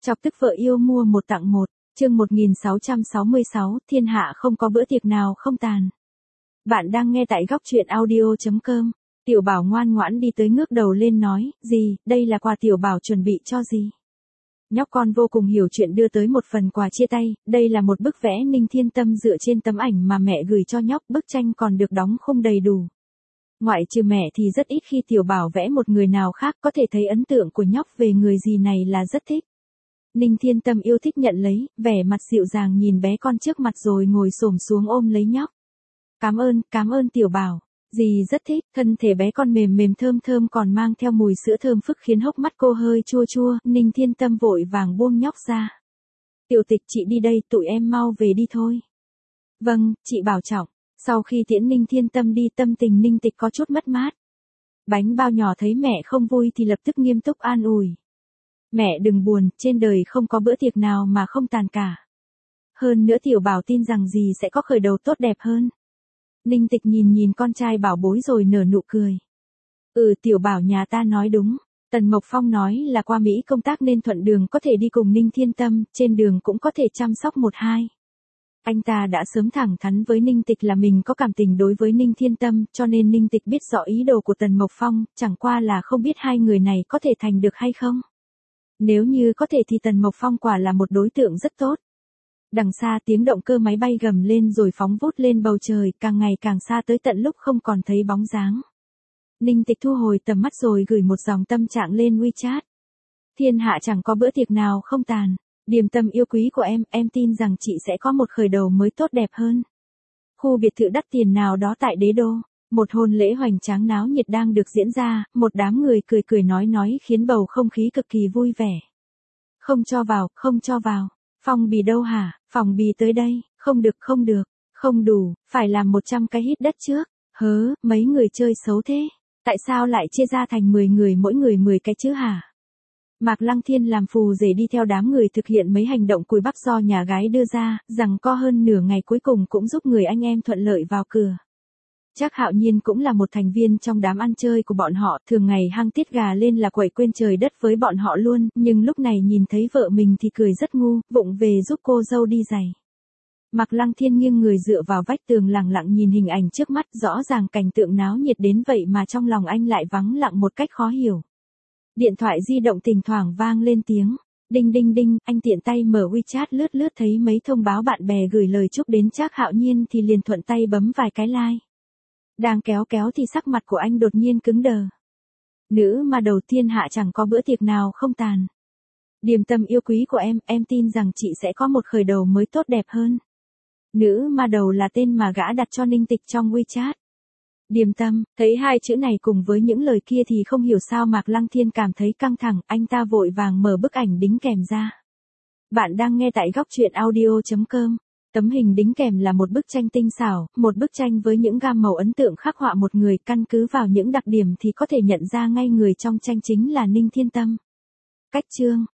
Chọc tức vợ yêu mua một tặng một, chương 1666, thiên hạ không có bữa tiệc nào không tàn. Bạn đang nghe tại góc truyện audio.com. Tiểu Bảo ngoan ngoãn đi tới ngước đầu lên nói, gì, đây là quà Tiểu Bảo chuẩn bị cho gì? Nhóc con vô cùng hiểu chuyện đưa tới một phần quà chia tay, đây là một bức vẽ Ninh Thiên Tâm dựa trên tấm ảnh mà mẹ gửi cho nhóc, bức tranh còn được đóng khung đầy đủ. Ngoại trừ mẹ thì rất ít khi Tiểu Bảo vẽ một người nào khác, có thể thấy ấn tượng của nhóc về người gì này là rất thích. Ninh Thiên Tâm yêu thích nhận lấy, vẻ mặt dịu dàng nhìn bé con trước mặt rồi ngồi xổm xuống ôm lấy nhóc. Cảm ơn Tiểu Bảo. Dì rất thích, thân thể bé con mềm mềm thơm thơm còn mang theo mùi sữa thơm phức khiến hốc mắt cô hơi chua chua, Ninh Thiên Tâm vội vàng buông nhóc ra. Tiểu Tịch, chị đi đây, tụi em mau về đi thôi. Vâng, chị bảo trọng. Sau khi tiễn Ninh Thiên Tâm đi, tâm tình Ninh Tịch có chút mất mát. Bánh bao nhỏ thấy mẹ không vui thì lập tức nghiêm túc an ủi. Mẹ đừng buồn, trên đời không có bữa tiệc nào mà không tàn cả. Hơn nữa Tiểu Bảo tin rằng dì sẽ có khởi đầu tốt đẹp hơn. Ninh Tịch nhìn con trai bảo bối rồi nở nụ cười. Tiểu Bảo nhà ta nói đúng. Tần Mộc Phong nói là qua Mỹ công tác nên thuận đường có thể đi cùng Ninh Thiên Tâm, trên đường cũng có thể chăm sóc một hai. Anh ta đã sớm thẳng thắn với Ninh Tịch là mình có cảm tình đối với Ninh Thiên Tâm, cho nên Ninh Tịch biết rõ ý đồ của Tần Mộc Phong, chẳng qua là không biết hai người này có thể thành được hay không. Nếu như có thể thì Tần Mộc Phong quả là một đối tượng rất tốt. Đằng xa tiếng động cơ máy bay gầm lên rồi phóng vút lên bầu trời, càng ngày càng xa tới tận lúc không còn thấy bóng dáng. Ninh Tịch thu hồi tầm mắt rồi gửi một dòng tâm trạng lên WeChat. Thiên hạ chẳng có bữa tiệc nào không tàn. Điềm Tâm yêu quý của em tin rằng chị sẽ có một khởi đầu mới tốt đẹp hơn. Khu biệt thự đắt tiền nào đó tại Đế Đô, một hôn lễ hoành tráng náo nhiệt đang được diễn ra, một đám người cười nói khiến bầu không khí cực kỳ vui vẻ. Không cho vào. Phong bì đâu hả? Phòng bì tới đây, không được, không đủ, phải làm 100 cái hít đất trước. Mấy người chơi xấu thế, tại sao lại chia ra thành 10 người mỗi người 10 cái chứ hả? Mạc Lăng Thiên làm phù rể đi theo đám người thực hiện mấy hành động cùi bắp do nhà gái đưa ra, rằng co hơn nửa ngày cuối cùng cũng giúp người anh em thuận lợi vào cửa. Trác Hạo Nhiên cũng là một thành viên trong đám ăn chơi của bọn họ, thường ngày hăng tiết gà lên là quẩy quên trời đất với bọn họ luôn, nhưng lúc này nhìn thấy vợ mình thì cười rất ngu, vụng về giúp cô dâu đi giày. Mạc Lăng Thiên nghiêng người dựa vào vách tường lặng lặng nhìn hình ảnh trước mắt, rõ ràng cảnh tượng náo nhiệt đến vậy mà trong lòng anh lại vắng lặng một cách khó hiểu. Điện thoại di động thỉnh thoảng vang lên tiếng. Đinh, anh tiện tay mở WeChat lướt thấy mấy thông báo bạn bè gửi lời chúc đến Trác Hạo Nhiên thì liền thuận tay bấm vài cái like. Đang kéo thì sắc mặt của anh đột nhiên cứng đờ. Nữ mà đầu thiên hạ chẳng có bữa tiệc nào không tàn. Điềm Tâm yêu quý của em tin rằng chị sẽ có một khởi đầu mới tốt đẹp hơn. Nữ mà đầu là tên mà gã đặt cho Ninh Tịch trong WeChat. Điềm Tâm, thấy hai chữ này cùng với những lời kia thì không hiểu sao Mạc Lăng Thiên cảm thấy căng thẳng, anh ta vội vàng mở bức ảnh đính kèm ra. Bạn đang nghe tại góc truyện audio.com. Tấm hình đính kèm là một bức tranh tinh xảo, một bức tranh với những gam màu ấn tượng khắc họa một người, căn cứ vào những đặc điểm thì có thể nhận ra ngay người trong tranh chính là Ninh Thiên Tâm. Cách chương